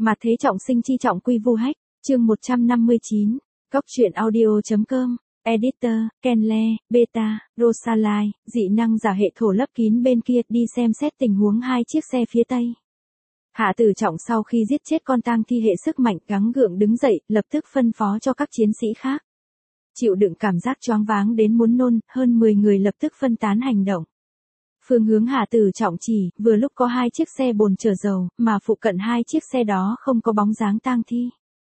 Mà thế trọng sinh chi trọng quy vu hách, chương 159, Góc truyện audio.com, Editor, Kenle, Beta, Rosalai, dị năng giả hệ thổ lấp kín bên kia đi xem xét tình huống hai chiếc xe phía tây. Hạ Tử Trọng sau khi giết chết con tang thi hệ sức mạnh gắng gượng đứng dậy, lập tức phân phó cho các chiến sĩ khác. Chịu đựng cảm giác choáng váng đến muốn nôn, hơn 10 người lập tức phân tán hành động. Phương hướng Hạ Tử Trọng chỉ, vừa lúc có hai chiếc xe bồn chở dầu, mà phụ cận hai chiếc xe đó không có bóng dáng tang thi.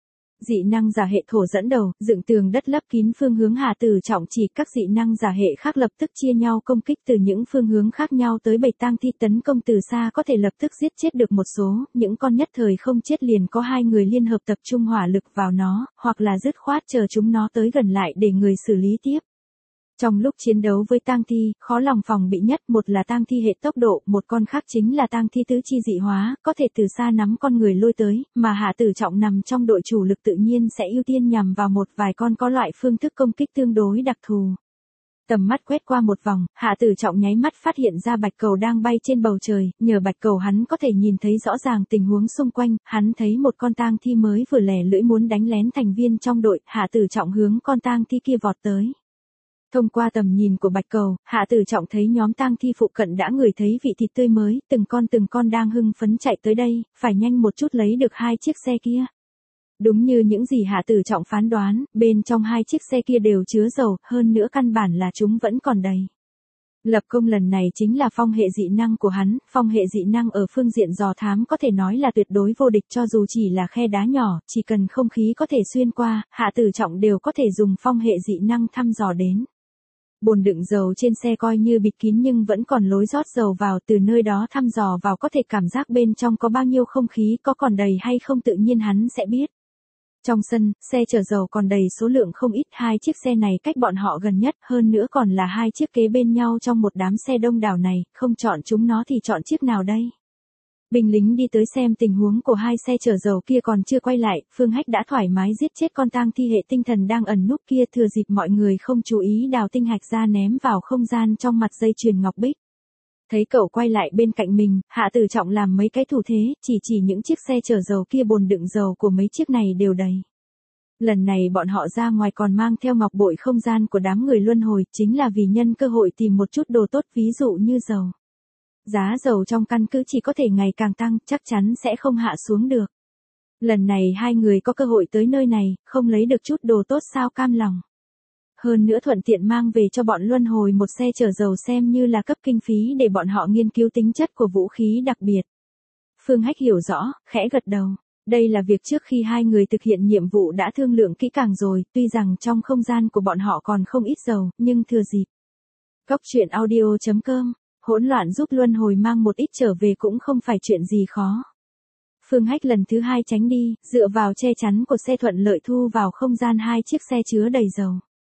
Dị năng giả hệ thổ dẫn đầu, dựng tường đất lấp kín phương hướng Hạ Tử Trọng chỉ, các dị năng giả hệ khác lập tức chia nhau công kích từ những phương hướng khác nhau tới bầy tang thi tấn công từ xa có thể lập tức giết chết được một số, những con nhất thời không chết liền có hai người liên hợp tập trung hỏa lực vào nó, hoặc là dứt khoát chờ chúng nó tới gần lại để người xử lý tiếp. Trong lúc chiến đấu với tang thi, khó lòng phòng bị nhất một là tang thi hệ tốc độ, một con khác chính là tang thi tứ chi dị hóa, có thể từ xa nắm con người lôi tới, mà Hạ Tử Trọng nằm trong đội chủ lực tự nhiên sẽ ưu tiên nhằm vào một vài con có loại phương thức công kích tương đối đặc thù. Tầm mắt quét qua một vòng, Hạ Tử Trọng nháy mắt phát hiện ra bạch cầu đang bay trên bầu trời, nhờ bạch cầu hắn có thể nhìn thấy rõ ràng tình huống xung quanh, hắn thấy một con tang thi mới vừa lẻ lưỡi muốn đánh lén thành viên trong đội, Hạ Tử Trọng hướng con tang thi kia vọt tới. Thông qua tầm nhìn của bạch cầu, Hạ Tử Trọng thấy nhóm tang thi phụ cận đã ngửi thấy vị thịt tươi mới, từng con đang hưng phấn chạy tới đây, phải nhanh một chút lấy được hai chiếc xe kia. Đúng như những gì Hạ Tử Trọng phán đoán, bên trong hai chiếc xe kia đều chứa dầu, hơn nữa căn bản là chúng vẫn còn đầy. Lập công lần này chính là phong hệ dị năng của hắn, phong hệ dị năng ở phương diện dò thám có thể nói là tuyệt đối vô địch cho dù chỉ là khe đá nhỏ, chỉ cần không khí có thể xuyên qua, Hạ Tử Trọng đều có thể dùng phong hệ dị năng thăm dò đến. Bồn đựng dầu trên xe coi như bịt kín nhưng vẫn còn lối rót dầu vào, từ nơi đó thăm dò vào có thể cảm giác bên trong có bao nhiêu không khí, có còn đầy hay không tự nhiên hắn sẽ biết. Trong sân, xe chở dầu còn đầy số lượng không ít, hai chiếc xe này cách bọn họ gần nhất, hơn nữa còn là hai chiếc kế bên nhau trong một đám xe đông đảo này, không chọn chúng nó thì chọn chiếc nào đây? Binh lính đi tới xem tình huống của hai xe chở dầu kia còn chưa quay lại, Phương Hách đã thoải mái giết chết con tang thi hệ tinh thần đang ẩn núp kia, thừa dịp mọi người không chú ý đào tinh hạch ra ném vào không gian trong mặt dây chuyền ngọc bích. Thấy cậu quay lại bên cạnh mình, Hạ Tử Trọng làm mấy cái thủ thế, chỉ những chiếc xe chở dầu kia bồn đựng dầu của mấy chiếc này đều đầy. Lần này bọn họ ra ngoài còn mang theo ngọc bội không gian của đám người luân hồi, chính là vì nhân cơ hội tìm một chút đồ tốt, ví dụ như dầu. Giá dầu trong căn cứ chỉ có thể ngày càng tăng, chắc chắn sẽ không hạ xuống được. Lần này hai người có cơ hội tới nơi này, không lấy được chút đồ tốt sao cam lòng. Hơn nữa thuận tiện mang về cho bọn luân hồi một xe chở dầu xem như là cấp kinh phí để bọn họ nghiên cứu tính chất của vũ khí đặc biệt. Phương Hách hiểu rõ, khẽ gật đầu. Đây là việc trước khi hai người thực hiện nhiệm vụ đã thương lượng kỹ càng rồi, tuy rằng trong không gian của bọn họ còn không ít dầu, nhưng thừa dịp. Góc truyện audio.com, hỗn loạn giúp luân hồi mang một ít trở về cũng không phải chuyện gì khó. Phương Hách lần thứ hai tránh đi, dựa vào che chắn của xe thuận lợi thu vào không gian hai chiếc xe chứa đầy dầu.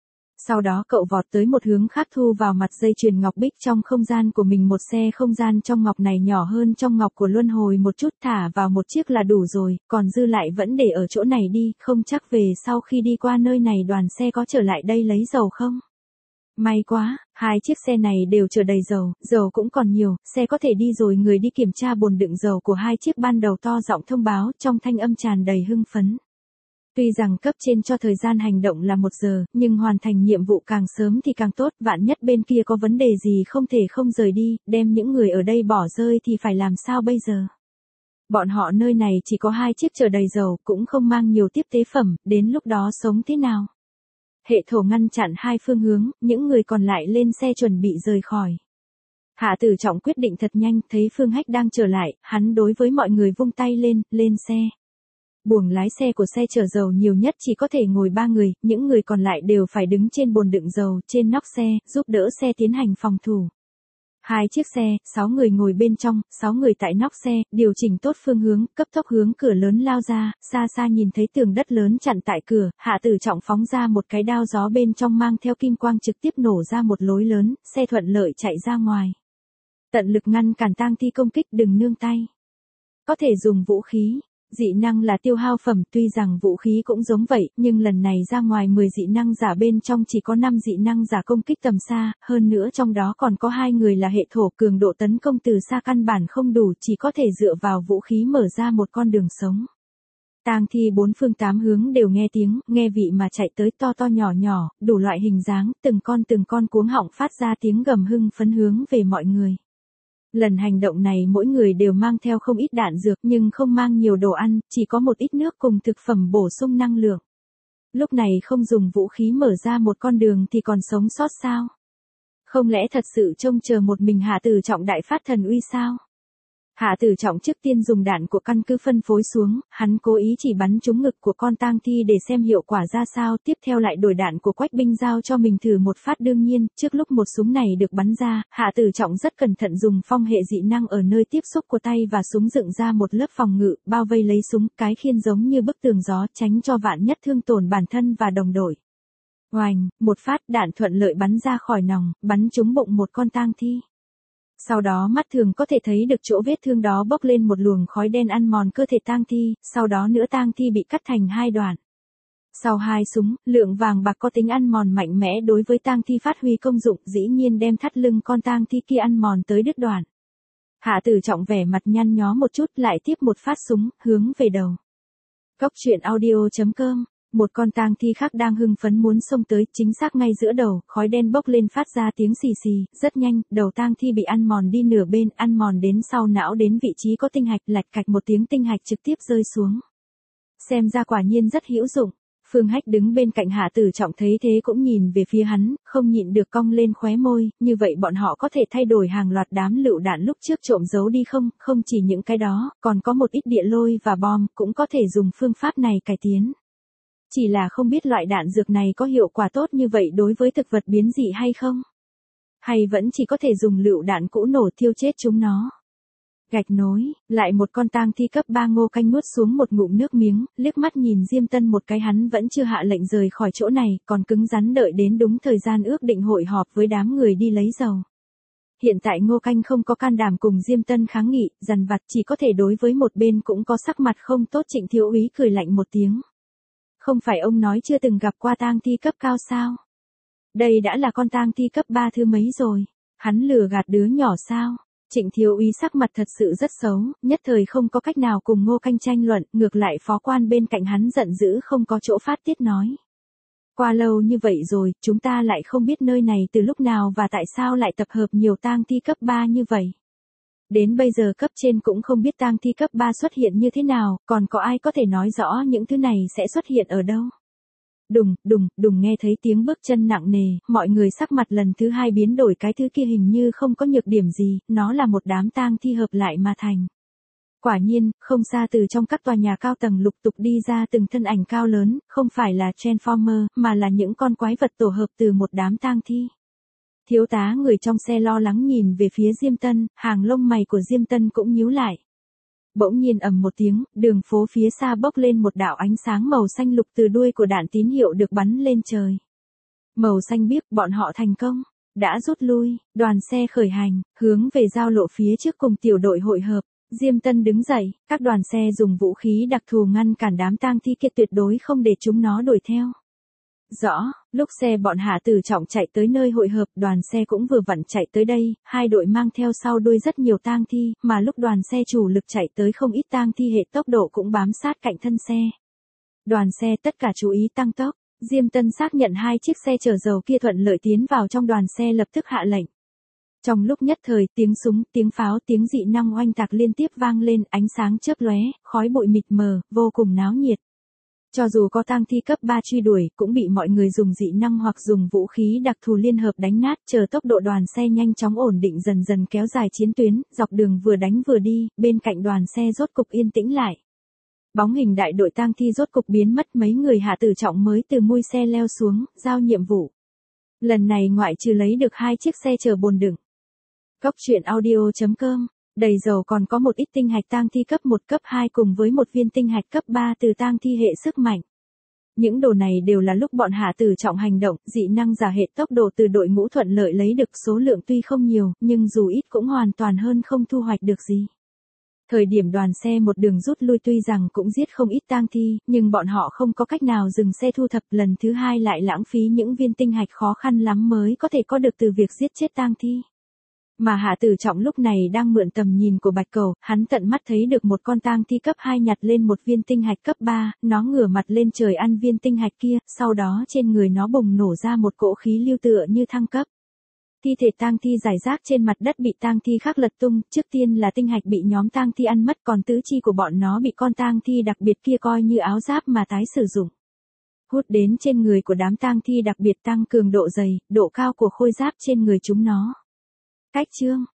Sau đó cậu vọt tới một hướng khác thu vào mặt dây chuyền ngọc bích trong không gian của mình, một xe không gian trong ngọc này nhỏ hơn trong ngọc của luân hồi một chút, thả vào một chiếc là đủ rồi, còn dư lại vẫn để ở chỗ này đi, không chắc về sau khi đi qua nơi này đoàn xe có trở lại đây lấy dầu không. May quá, hai chiếc xe này đều chở đầy dầu, dầu cũng còn nhiều, xe có thể đi rồi. Người đi kiểm tra bồn đựng dầu của hai chiếc ban đầu to giọng thông báo, trong thanh âm tràn đầy hưng phấn. Tuy rằng cấp trên cho thời gian hành động là 1 giờ, nhưng hoàn thành nhiệm vụ càng sớm thì càng tốt, vạn nhất bên kia có vấn đề gì không thể không rời đi, đem những người ở đây bỏ rơi thì phải làm sao bây giờ? Bọn họ nơi này chỉ có hai chiếc chở đầy dầu, cũng không mang nhiều tiếp tế phẩm, đến lúc đó sống thế nào? Hệ thổ ngăn chặn hai phương hướng, những người còn lại lên xe chuẩn bị rời khỏi. Hạ Tử Trọng quyết định thật nhanh, thấy Phương Hách đang trở lại, hắn đối với mọi người vung tay lên xe. Buồng lái xe của xe chở dầu nhiều nhất chỉ có thể ngồi 3 người, những người còn lại đều phải đứng trên bồn đựng dầu, trên nóc xe, giúp đỡ xe tiến hành phòng thủ. Hai chiếc xe, 6 người ngồi bên trong, 6 người tại nóc xe, điều chỉnh tốt phương hướng, cấp tốc hướng cửa lớn lao ra, xa xa nhìn thấy tường đất lớn chặn tại cửa, Hạ Tử Trọng phóng ra một cái đao gió bên trong mang theo kim quang trực tiếp nổ ra một lối lớn, xe thuận lợi chạy ra ngoài. Tận lực ngăn cản tang thi công kích, đừng nương tay. Có thể dùng vũ khí. Dị năng là tiêu hao phẩm, tuy rằng vũ khí cũng giống vậy, nhưng lần này ra ngoài 10 dị năng giả bên trong chỉ có 5 dị năng giả công kích tầm xa, hơn nữa trong đó còn có 2 người là hệ thổ, cường độ tấn công từ xa căn bản không đủ, chỉ có thể dựa vào vũ khí mở ra một con đường sống. Tang thi bốn phương tám hướng đều nghe tiếng, nghe vị mà chạy tới, to to nhỏ nhỏ, đủ loại hình dáng, từng con cuống họng phát ra tiếng gầm hưng phấn hướng về mọi người. Lần hành động này mỗi người đều mang theo không ít đạn dược nhưng không mang nhiều đồ ăn, chỉ có một ít nước cùng thực phẩm bổ sung năng lượng. Lúc này không dùng vũ khí mở ra một con đường thì còn sống sót sao? Không lẽ thật sự trông chờ một mình Hạ Tử Trọng đại phát thần uy sao? Hạ Tử Trọng trước tiên dùng đạn của căn cứ phân phối xuống, hắn cố ý chỉ bắn trúng ngực của con tang thi để xem hiệu quả ra sao, tiếp theo lại đổi đạn của Quách binh giao cho mình thử một phát. Đương nhiên, trước lúc một súng này được bắn ra, Hạ Tử Trọng rất cẩn thận dùng phong hệ dị năng ở nơi tiếp xúc của tay và súng dựng ra một lớp phòng ngự, bao vây lấy súng, cái khiên giống như bức tường gió, tránh cho vạn nhất thương tổn bản thân và đồng đội. Oành, một phát đạn thuận lợi bắn ra khỏi nòng, bắn trúng bụng một con tang thi. Sau đó mắt thường có thể thấy được chỗ vết thương đó bốc lên một luồng khói đen ăn mòn cơ thể tang thi, sau đó nữa tang thi bị cắt thành hai đoạn. Sau hai súng, lượng vàng bạc có tính ăn mòn mạnh mẽ đối với tang thi phát huy công dụng, dĩ nhiên đem thắt lưng con tang thi kia ăn mòn tới đứt đoạn. Hạ Tử Trọng vẻ mặt nhăn nhó một chút, lại tiếp một phát súng, hướng về đầu. Cốc truyện audio.com. Một con tang thi khác đang hưng phấn muốn xông tới, chính xác ngay giữa đầu, khói đen bốc lên phát ra tiếng xì xì, rất nhanh, đầu tang thi bị ăn mòn đi nửa bên, ăn mòn đến sau não đến vị trí có tinh hạch, lạch cạch một tiếng tinh hạch trực tiếp rơi xuống. Xem ra quả nhiên rất hữu dụng. Phương Hách đứng bên cạnh Hạ Tử Trọng thấy thế cũng nhìn về phía hắn, không nhịn được cong lên khóe môi, như vậy bọn họ có thể thay đổi hàng loạt đám lựu đạn lúc trước trộm giấu đi không? Không chỉ những cái đó, còn có một ít địa lôi và bom, cũng có thể dùng phương pháp này cải tiến. Chỉ là không biết loại đạn dược này có hiệu quả tốt như vậy đối với thực vật biến dị hay không? Hay vẫn chỉ có thể dùng lựu đạn cũ nổ thiêu chết chúng nó? Gạch nối, lại một con tang thi cấp 3 Ngô Canh nuốt xuống một ngụm nước miếng, liếc mắt nhìn Diêm Tân một cái, hắn vẫn chưa hạ lệnh rời khỏi chỗ này, còn cứng rắn đợi đến đúng thời gian ước định hội họp với đám người đi lấy dầu. Hiện tại Ngô Canh không có can đảm cùng Diêm Tân kháng nghị, dằn vặt, chỉ có thể đối với một bên cũng có sắc mặt không tốt. Trịnh Thiếu Úy cười lạnh một tiếng. Không phải ông nói chưa từng gặp qua tang thi cấp cao sao? Đây đã là con tang thi cấp 3 thứ mấy rồi? Hắn lừa gạt đứa nhỏ sao? Trịnh Thiếu Úy sắc mặt thật sự rất xấu, nhất thời không có cách nào cùng Ngô Canh tranh luận, ngược lại phó quan bên cạnh hắn giận dữ không có chỗ phát tiết nói. Qua lâu như vậy rồi, chúng ta lại không biết nơi này từ lúc nào và tại sao lại tập hợp nhiều tang thi cấp 3 như vậy. Đến bây giờ cấp trên cũng không biết tang thi cấp 3 xuất hiện như thế nào, còn có ai có thể nói rõ những thứ này sẽ xuất hiện ở đâu. Đùng nghe thấy tiếng bước chân nặng nề, mọi người sắc mặt lần thứ hai biến đổi, cái thứ kia hình như không có nhược điểm gì, nó là một đám tang thi hợp lại mà thành. Quả nhiên, không xa từ trong các tòa nhà cao tầng lục tục đi ra từng thân ảnh cao lớn, không phải là Transformer, mà là những con quái vật tổ hợp từ một đám tang thi. Thiếu tá người trong xe lo lắng nhìn về phía Diêm Tân, hàng lông mày của Diêm Tân cũng nhíu lại. Bỗng nhiên ầm một tiếng, đường phố phía xa bốc lên một đạo ánh sáng màu xanh lục, từ đuôi của đạn tín hiệu được bắn lên trời. Màu xanh biếc, bọn họ thành công, đã rút lui, đoàn xe khởi hành, hướng về giao lộ phía trước cùng tiểu đội hội hợp. Diêm Tân đứng dậy, các đoàn xe dùng vũ khí đặc thù ngăn cản đám tang thi kia, tuyệt đối không để chúng nó đuổi theo. Rõ, lúc xe bọn Hạ Tử Trọng chạy tới nơi hội hợp, đoàn xe cũng vừa vặn chạy tới đây, hai đội mang theo sau đuôi rất nhiều tang thi, mà lúc đoàn xe chủ lực chạy tới không ít tang thi hệ tốc độ cũng bám sát cạnh thân xe. Đoàn xe tất cả chú ý tăng tốc, Diêm Tân xác nhận hai chiếc xe chở dầu kia thuận lợi tiến vào trong, đoàn xe lập tức hạ lệnh. Trong lúc nhất thời, tiếng súng, tiếng pháo, tiếng dị năng oanh tạc liên tiếp vang lên, ánh sáng chớp lóe, khói bụi mịt mờ, vô cùng náo nhiệt. Cho dù có tang thi cấp 3 truy đuổi, cũng bị mọi người dùng dị năng hoặc dùng vũ khí đặc thù liên hợp đánh nát, chờ tốc độ đoàn xe nhanh chóng ổn định, dần dần kéo dài chiến tuyến, dọc đường vừa đánh vừa đi, bên cạnh đoàn xe rốt cục yên tĩnh lại. Bóng hình đại đội tang thi rốt cục biến mất, mấy người Hạ Tử Trọng mới từ mui xe leo xuống, giao nhiệm vụ. Lần này ngoại trừ lấy được hai chiếc xe chở bồn đựng. Cốc truyện audio.com, đầy dầu còn có một ít tinh hạch tang thi cấp 1 cấp 2 cùng với một viên tinh hạch cấp 3 từ tang thi hệ sức mạnh. Những đồ này đều là lúc bọn Hạ Tử Trọng hành động, dị năng giả hệ tốc độ từ đội ngũ thuận lợi lấy được, số lượng tuy không nhiều, nhưng dù ít cũng hoàn toàn hơn không thu hoạch được gì. Thời điểm đoàn xe một đường rút lui tuy rằng cũng giết không ít tang thi, nhưng bọn họ không có cách nào dừng xe thu thập, lần thứ hai lại lãng phí những viên tinh hạch khó khăn lắm mới có thể có được từ việc giết chết tang thi. Mà Hạ Tử Trọng lúc này đang mượn tầm nhìn của Bạch Cầu, hắn tận mắt thấy được một con tang thi cấp 2 nhặt lên một viên tinh hạch cấp 3, nó ngửa mặt lên trời ăn viên tinh hạch kia, sau đó trên người nó bùng nổ ra một cỗ khí lưu tựa như thăng cấp. Thi thể tang thi rải rác trên mặt đất bị tang thi khác lật tung, trước tiên là tinh hạch bị nhóm tang thi ăn mất, còn tứ chi của bọn nó bị con tang thi đặc biệt kia coi như áo giáp mà tái sử dụng. Hút đến trên người của đám tang thi đặc biệt tăng cường độ dày, độ cao của khôi giáp trên người chúng nó. Cách chương